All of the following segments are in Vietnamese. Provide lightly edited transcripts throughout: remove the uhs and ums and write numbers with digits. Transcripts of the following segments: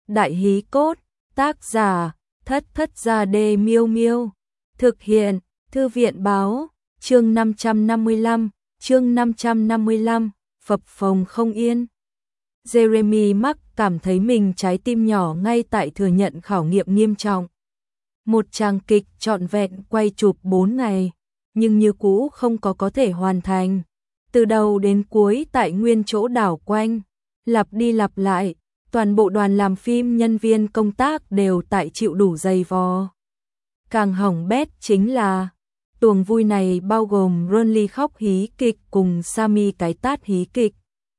Đại hí cốt, tác giả, Thất Thất Gia Đê Miêu Miêu. Thực hiện, Thư viện báo, chương 555, phập phồng không yên. Jeremy Mark cảm thấy mình trái tim nhỏ ngay tại thừa nhận khảo nghiệm nghiêm trọng. Một tràng kịch trọn vẹn quay chụp 4 ngày, nhưng như cũ không có thể hoàn thành. Từ đầu đến cuối tại nguyên chỗ đảo quanh, lặp đi lặp lại, toàn bộ đoàn làm phim nhân viên công tác đều tại chịu đủ dày vò. Càng hỏng bét chính là, tuồng vui này bao gồm Ronly khóc hí kịch cùng Sammy cái tát hí kịch.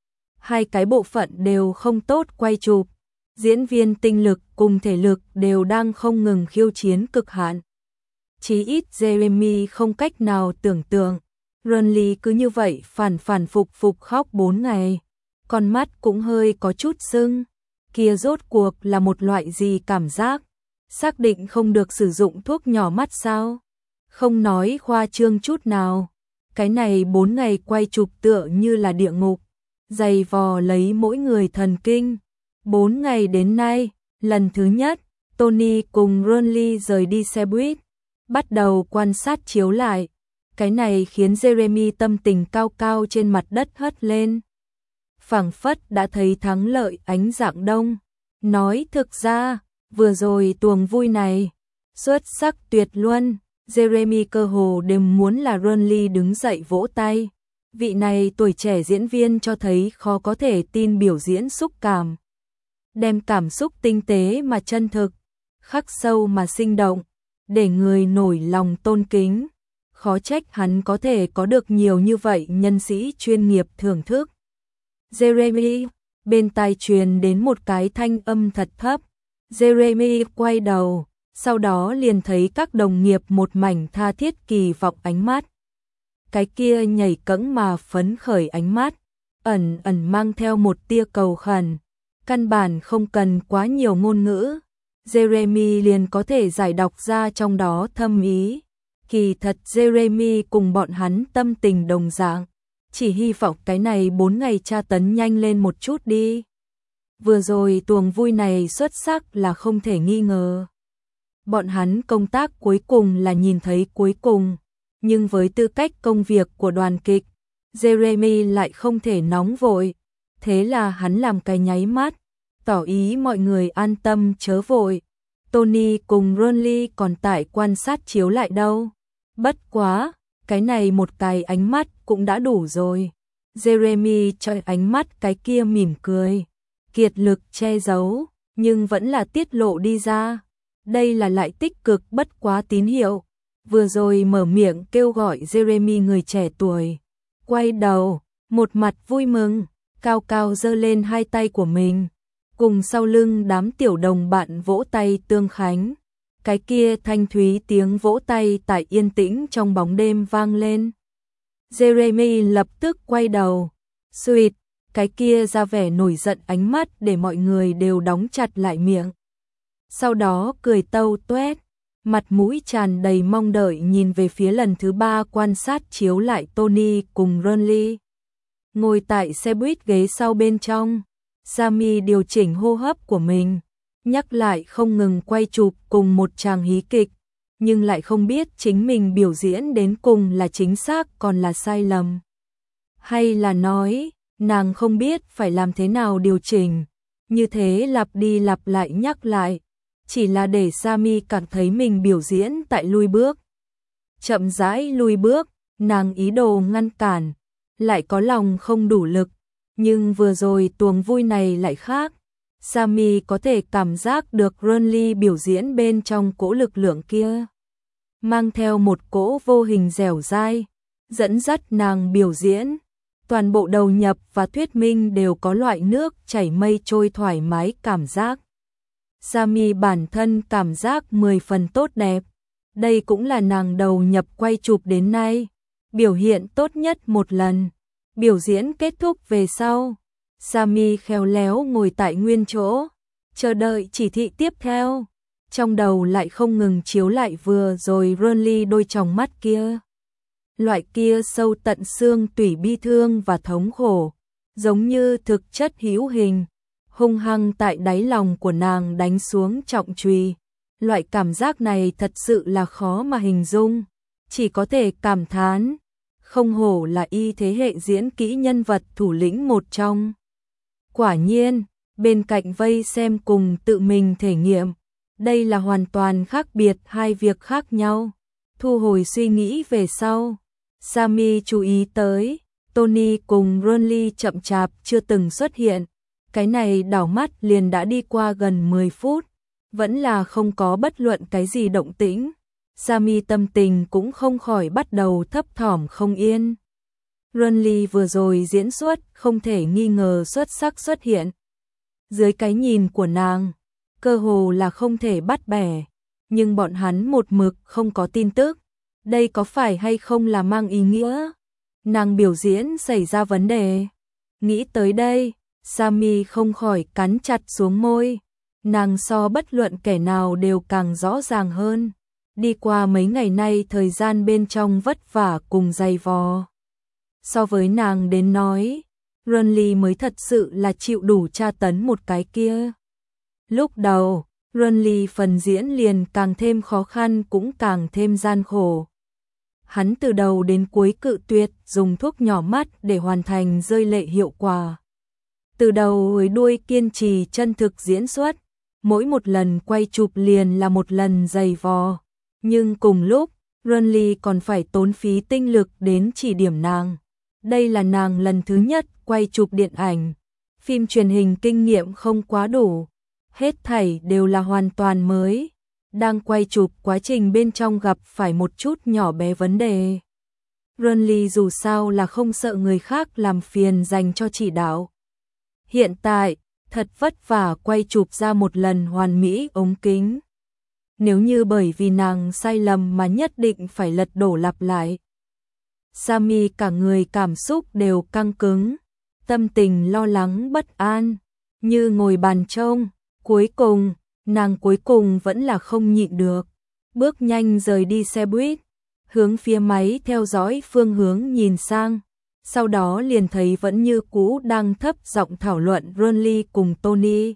Hai cái bộ phận đều không tốt quay chụp, diễn viên tinh lực cùng thể lực đều đang không ngừng khiêu chiến cực hạn. Chí ít Jeremy không cách nào tưởng tượng, Ronly cứ như vậy phản phục khóc 4 ngày, con mắt cũng hơi có chút sưng, kia rốt cuộc là một loại gì cảm giác, xác định không được sử dụng thuốc nhỏ mắt sao? Không nói khoa trương chút nào, cái này 4 ngày quay chụp tựa như là địa ngục, dày vò lấy mỗi người thần kinh. 4 ngày đến nay, lần thứ nhất, Tony cùng Ronly rời đi xe buýt, bắt đầu quan sát chiếu lại. Cái này khiến Jeremy tâm tình cao cao trên mặt đất hất lên. Phảng phất đã thấy thắng lợi ánh rạng đông. Nói thực ra, vừa rồi tuồng vui này, xuất sắc tuyệt luân. Jeremy cơ hồ đều muốn là Ronly đứng dậy vỗ tay. Vị này tuổi trẻ diễn viên cho thấy khó có thể tin biểu diễn xúc cảm. Đem cảm xúc tinh tế mà chân thực, khắc sâu mà sinh động, để người nổi lòng tôn kính. Khó trách hắn có thể có được nhiều như vậy nhân sĩ chuyên nghiệp thưởng thức. Jeremy, bên tai truyền đến một cái thanh âm thật thấp. Jeremy quay đầu, sau đó liền thấy các đồng nghiệp một mảnh tha thiết kỳ vọng ánh mắt. Cái kia nhảy cẫng mà phấn khởi ánh mắt, ẩn mang theo một tia cầu khẩn. Căn bản không cần quá nhiều ngôn ngữ, Jeremy liền có thể giải đọc ra trong đó thâm ý. Kỳ thật Jeremy cùng bọn hắn tâm tình đồng dạng, chỉ hy vọng cái này 4 ngày tra tấn nhanh lên một chút đi. Vừa rồi tuồng vui này xuất sắc là không thể nghi ngờ. Bọn hắn công tác cuối cùng là nhìn thấy cuối cùng, nhưng với tư cách công việc của đoàn kịch, Jeremy lại không thể nóng vội. Thế là hắn làm cái nháy mắt, tỏ ý mọi người an tâm chớ vội. Tony cùng Ronly còn tại quan sát chiếu lại đâu. Bất quá, cái này một cái ánh mắt cũng đã đủ rồi. Jeremy cho ánh mắt cái kia mỉm cười, kiệt lực che giấu, nhưng vẫn là tiết lộ đi ra. Đây là lại tích cực bất quá tín hiệu. Vừa rồi mở miệng kêu gọi Jeremy người trẻ tuổi, quay đầu, một mặt vui mừng, cao cao giơ lên hai tay của mình, cùng sau lưng đám tiểu đồng bạn vỗ tay tương khánh. Cái kia thanh thúy tiếng vỗ tay tại yên tĩnh trong bóng đêm vang lên. Jeremy lập tức quay đầu, suýt, cái kia ra vẻ nổi giận ánh mắt để mọi người đều đóng chặt lại miệng. Sau đó cười tâu tuét, mặt mũi tràn đầy mong đợi nhìn về phía lần thứ 3 quan sát chiếu lại Tony cùng Ronly. Ngồi tại xe buýt ghế sau bên trong, Sammy điều chỉnh hô hấp của mình, nhắc lại không ngừng quay chụp cùng một tràng hí kịch, nhưng lại không biết chính mình biểu diễn đến cùng là chính xác còn là sai lầm. Hay là nói, nàng không biết phải làm thế nào điều chỉnh, như thế lặp đi lặp lại nhắc lại, chỉ là để Sammy cảm thấy mình biểu diễn tại lui bước. Chậm rãi lui bước, nàng ý đồ ngăn cản, lại có lòng không đủ lực, nhưng vừa rồi tuồng vui này lại khác. Sammy có thể cảm giác được Ronly biểu diễn bên trong cỗ lực lượng kia, mang theo một cỗ vô hình dẻo dai, dẫn dắt nàng biểu diễn. Toàn bộ đầu nhập và thuyết minh đều có loại nước chảy mây trôi thoải mái cảm giác. Sammy bản thân cảm giác 10 phần tốt đẹp. Đây cũng là nàng đầu nhập quay chụp đến nay biểu hiện tốt nhất một lần. Biểu diễn kết thúc về sau, Sammy khéo léo ngồi tại nguyên chỗ, chờ đợi chỉ thị tiếp theo. Trong đầu lại không ngừng chiếu lại vừa rồi Ronly đôi tròng mắt kia. Loại kia sâu tận xương tủy bi thương và thống khổ, giống như thực chất hữu hình, hung hăng tại đáy lòng của nàng đánh xuống trọng chùy. Loại cảm giác này thật sự là khó mà hình dung, chỉ có thể cảm thán, không hổ là y thế hệ diễn kỹ nhân vật thủ lĩnh một trong. Quả nhiên, bên cạnh vây xem cùng tự mình thể nghiệm, đây là hoàn toàn khác biệt hai việc khác nhau. Thu hồi suy nghĩ về sau, Sammy chú ý tới, Tony cùng Ronly chậm chạp chưa từng xuất hiện, cái này đảo mắt liền đã đi qua gần 10 phút, vẫn là không có bất luận cái gì động tĩnh. Sammy tâm tình cũng không khỏi bắt đầu thấp thỏm không yên. Ronly vừa rồi diễn xuất không thể nghi ngờ xuất sắc xuất hiện. Dưới cái nhìn của nàng, cơ hồ là không thể bắt bẻ, nhưng bọn hắn một mực không có tin tức. Đây có phải hay không là mang ý nghĩa nàng biểu diễn xảy ra vấn đề? Nghĩ tới đây, Sammy không khỏi cắn chặt xuống môi. Nàng so bất luận kẻ nào đều càng rõ ràng hơn. Đi qua mấy ngày nay thời gian bên trong vất vả cùng dày vò. So với nàng đến nói, Ronly mới thật sự là chịu đủ tra tấn một cái kia. Lúc đầu, Ronly phần diễn liền càng thêm khó khăn cũng càng thêm gian khổ. Hắn từ đầu đến cuối cự tuyệt dùng thuốc nhỏ mắt để hoàn thành rơi lệ hiệu quả. Từ đầu tới đuôi kiên trì chân thực diễn xuất, mỗi một lần quay chụp liền là một lần dày vò. Nhưng cùng lúc, Ronly còn phải tốn phí tinh lực đến chỉ điểm nàng. Đây là nàng lần thứ nhất quay chụp điện ảnh, phim truyền hình kinh nghiệm không quá đủ, hết thảy đều là hoàn toàn mới. Đang quay chụp quá trình bên trong gặp phải một chút nhỏ bé vấn đề. Ronly dù sao là không sợ người khác làm phiền dành cho chỉ đạo. Hiện tại, thật vất vả quay chụp ra một lần hoàn mỹ ống kính. Nếu như bởi vì nàng sai lầm mà nhất định phải lật đổ lặp lại. Sammy cả người cảm xúc đều căng cứng, tâm tình lo lắng bất an, như ngồi bàn trông. Cuối cùng, nàng cuối cùng vẫn là không nhịn được, bước nhanh rời đi xe buýt, hướng phía máy theo dõi phương hướng nhìn sang, sau đó liền thấy vẫn như cũ đang thấp giọng thảo luận Ronly cùng Tony.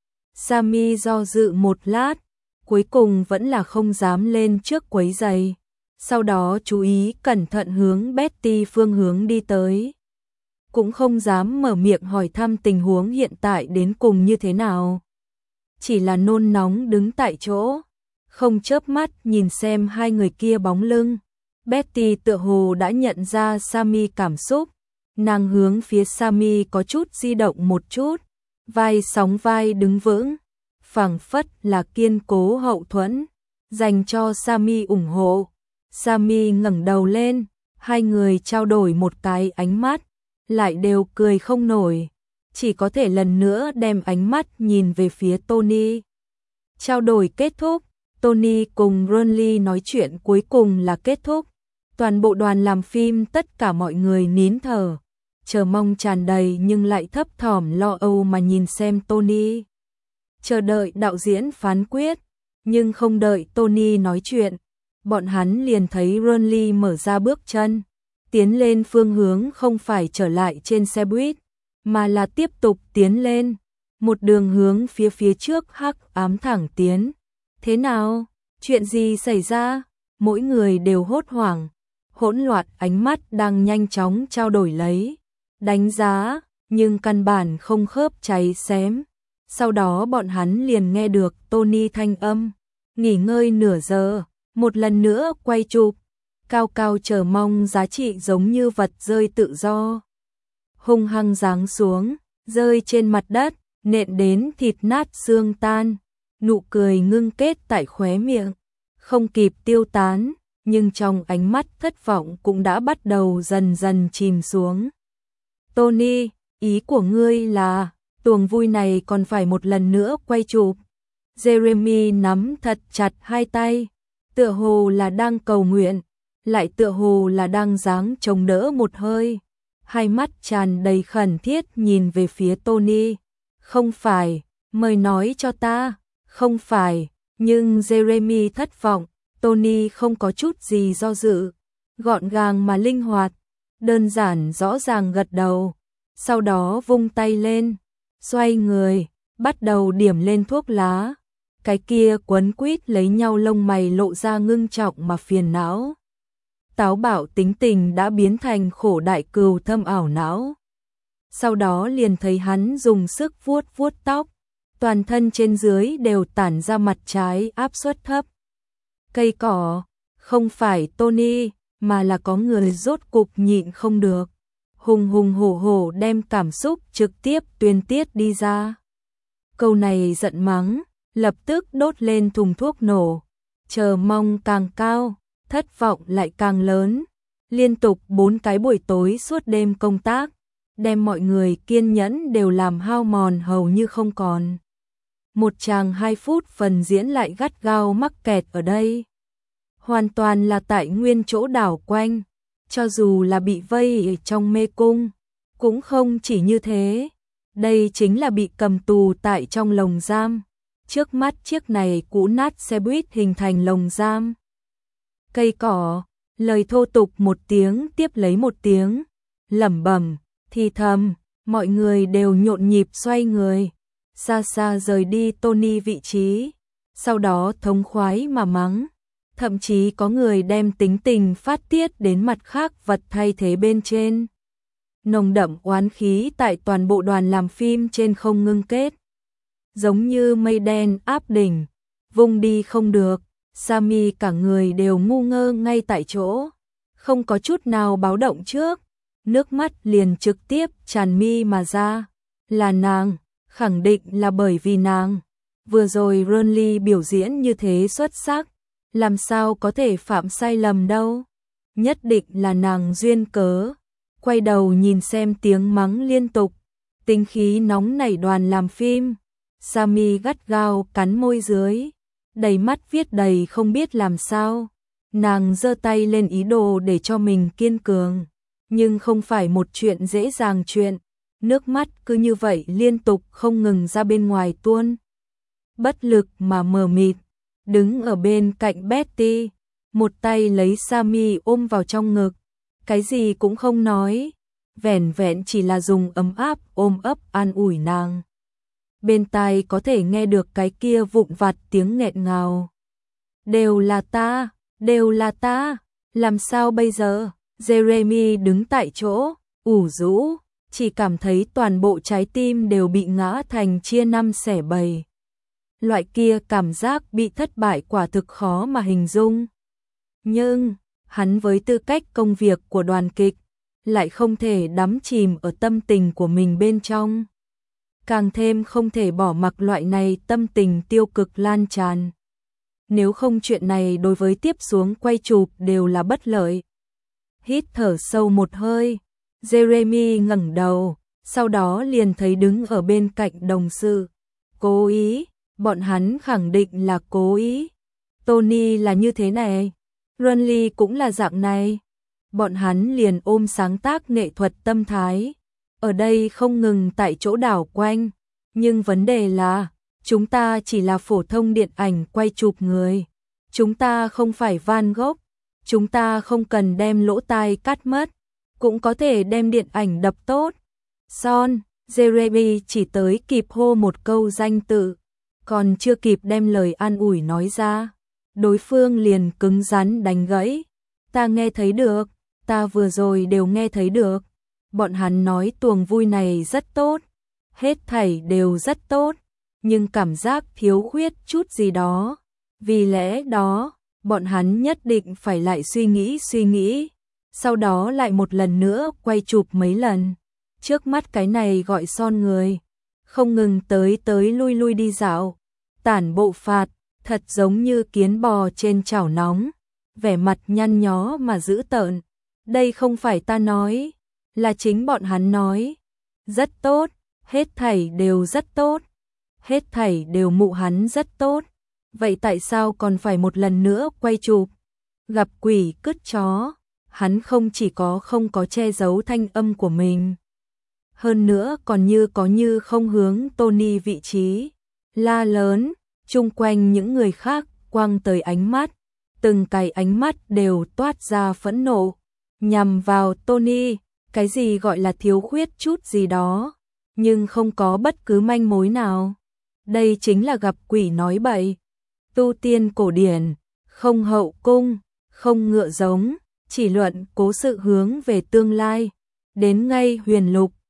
Sammy do dự một lát, cuối cùng vẫn là không dám lên trước quấy rầy, sau đó chú ý cẩn thận hướng Betty phương hướng đi tới. Cũng không dám mở miệng hỏi thăm tình huống hiện tại đến cùng như thế nào. Chỉ là nôn nóng đứng tại chỗ, không chớp mắt nhìn xem hai người kia bóng lưng. Betty tựa hồ đã nhận ra Sammy cảm xúc, nàng hướng phía Sammy có chút di động một chút, vai sóng vai đứng vững, phảng phất là kiên cố hậu thuẫn, dành cho Sammy ủng hộ. Sammy ngẩng đầu lên, hai người trao đổi một cái ánh mắt, lại đều cười không nổi. Chỉ có thể lần nữa đem ánh mắt nhìn về phía Tony. Trao đổi kết thúc, Tony cùng Ronly nói chuyện cuối cùng là kết thúc. Toàn bộ đoàn làm phim tất cả mọi người nín thở, chờ mong tràn đầy nhưng lại thấp thỏm lo âu mà nhìn xem Tony. Chờ đợi đạo diễn phán quyết, nhưng không đợi Tony nói chuyện, bọn hắn liền thấy Ronly mở ra bước chân, tiến lên phương hướng không phải trở lại trên xe buýt, mà là tiếp tục tiến lên, một đường hướng phía trước hắc ám thẳng tiến. Thế nào? Chuyện gì xảy ra? Mỗi người đều hốt hoảng, hỗn loạn ánh mắt đang nhanh chóng trao đổi lấy, đánh giá, nhưng căn bản không khớp cháy xém. Sau đó bọn hắn liền nghe được Tony thanh âm, nghỉ ngơi nửa giờ, một lần nữa quay chụp, cao cao chờ mong giá trị giống như vật rơi tự do. Hung hăng giáng xuống, rơi trên mặt đất, nện đến thịt nát xương tan, nụ cười ngưng kết tại khóe miệng, không kịp tiêu tán, nhưng trong ánh mắt thất vọng cũng đã bắt đầu dần dần chìm xuống. Tony, ý của ngươi là, tuồng vui này còn phải một lần nữa quay chụp. Jeremy nắm thật chặt hai tay, tựa hồ là đang cầu nguyện, lại tựa hồ là đang giáng chống đỡ một hơi. Hai mắt tràn đầy khẩn thiết nhìn về phía Tony. Không phải, mời nói cho ta, không phải, nhưng Jeremy thất vọng, Tony không có chút gì do dự, gọn gàng mà linh hoạt, đơn giản rõ ràng gật đầu, sau đó vung tay lên, xoay người, bắt đầu điểm lên thuốc lá. Cái kia quấn quýt lấy nhau lông mày lộ ra ngưng trọng mà phiền não. Táo bạo tính tình đã biến thành khổ đại cừu thâm ảo não. Sau đó liền thấy hắn dùng sức vuốt vuốt tóc, toàn thân trên dưới đều tản ra mặt trái áp suất thấp. Cây cỏ, không phải Tony, mà là có người rốt cục nhịn không được. Hùng hùng hổ hổ đem cảm xúc trực tiếp tuyên tiết đi ra. Câu này giận mắng, lập tức đốt lên thùng thuốc nổ. Chờ mong càng cao, thất vọng lại càng lớn. Liên tục 4 cái buổi tối suốt đêm công tác, đem mọi người kiên nhẫn đều làm hao mòn hầu như không còn. Một chàng 2 phút phần diễn lại gắt gao mắc kẹt ở đây. Hoàn toàn là tại nguyên chỗ đảo quanh, cho dù là bị vây ở trong mê cung, cũng không chỉ như thế. Đây chính là bị cầm tù tại trong lồng giam. Trước mắt chiếc này cũ nát xe buýt hình thành lồng giam. Cây cỏ, lời thô tục một tiếng tiếp lấy một tiếng, lẩm bẩm, thì thầm, mọi người đều nhộn nhịp xoay người, xa xa rời đi Tony vị trí, sau đó thống khoái mà mắng, thậm chí có người đem tính tình phát tiết đến mặt khác vật thay thế bên trên. Nồng đậm oán khí tại toàn bộ đoàn làm phim trên không ngưng kết, giống như mây đen áp đỉnh, vùng đi không được. Sammy cả người đều ngu ngơ ngay tại chỗ, không có chút nào báo động trước, nước mắt liền trực tiếp tràn mi mà ra. Là nàng, khẳng định là bởi vì nàng. Vừa rồi Ronly biểu diễn như thế xuất sắc, làm sao có thể phạm sai lầm đâu. Nhất định là nàng duyên cớ. Quay đầu nhìn xem tiếng mắng liên tục, tính khí nóng nảy đoàn làm phim. Sammy gắt gao cắn môi dưới, đầy mắt viết đầy không biết làm sao. Nàng giơ tay lên ý đồ để cho mình kiên cường, nhưng không phải một chuyện dễ dàng chuyện. Nước mắt cứ như vậy liên tục không ngừng ra bên ngoài tuôn. Bất lực mà mờ mịt, đứng ở bên cạnh Betty, một tay lấy Sammy ôm vào trong ngực, cái gì cũng không nói, vẻn vẹn chỉ là dùng ấm áp ôm ấp an ủi nàng. Bên tai có thể nghe được cái kia vụn vặt tiếng nghẹn ngào. Đều là ta, làm sao bây giờ? Jeremy đứng tại chỗ, ủ rũ, chỉ cảm thấy toàn bộ trái tim đều bị ngã thành chia năm xẻ bảy. Loại kia cảm giác bị thất bại quả thực khó mà hình dung. Nhưng, hắn với tư cách công việc của đoàn kịch, lại không thể đắm chìm ở tâm tình của mình bên trong. Càng thêm không thể bỏ mặc loại này tâm tình tiêu cực lan tràn. Nếu không chuyện này đối với tiếp xuống quay chụp đều là bất lợi. Hít thở sâu một hơi, Jeremy ngẩng đầu, sau đó liền thấy đứng ở bên cạnh đồng sự. Cố ý, bọn hắn khẳng định là cố ý. Tony là như thế này, Ronly cũng là dạng này. Bọn hắn liền ôm sáng tác nghệ thuật tâm thái. Ở đây không ngừng tại chỗ đảo quanh, nhưng vấn đề là, chúng ta chỉ là phổ thông điện ảnh quay chụp người. Chúng ta không phải Van Gogh, chúng ta không cần đem lỗ tai cắt mất, cũng có thể đem điện ảnh đập tốt. Son, Jeremy chỉ tới kịp hô một câu danh tự, còn chưa kịp đem lời an ủi nói ra. Đối phương liền cứng rắn đánh gãy. Ta nghe thấy được, ta vừa rồi đều nghe thấy được. Bọn hắn nói tuồng vui này rất tốt, hết thảy đều rất tốt, nhưng cảm giác thiếu khuyết chút gì đó. Vì lẽ đó, bọn hắn nhất định phải lại suy nghĩ, sau đó lại một lần nữa quay chụp mấy lần. Trước mắt cái này gọi Son người, không ngừng tới lui đi dạo, tản bộ phạt, thật giống như kiến bò trên chảo nóng, vẻ mặt nhăn nhó mà dữ tợn. Đây không phải ta nói, là chính bọn hắn nói. Rất tốt, hết thảy đều rất tốt, hết thảy đều mụ hắn rất tốt. Vậy tại sao còn phải một lần nữa quay chụp? Gặp quỷ cứt chó, hắn không chỉ không có che giấu thanh âm của mình, hơn nữa còn như không hướng Tony vị trí, la lớn, chung quanh những người khác quăng tới ánh mắt, từng cái ánh mắt đều toát ra phẫn nộ, nhằm vào Tony. Cái gì gọi là thiếu khuyết chút gì đó? nhưng không có bất cứ manh mối nào. Đây chính là gặp quỷ nói bậy. Tu tiên cổ điển, không hậu cung, không ngựa giống, chỉ luận cố sự hướng về tương lai. Đến ngay huyền lục,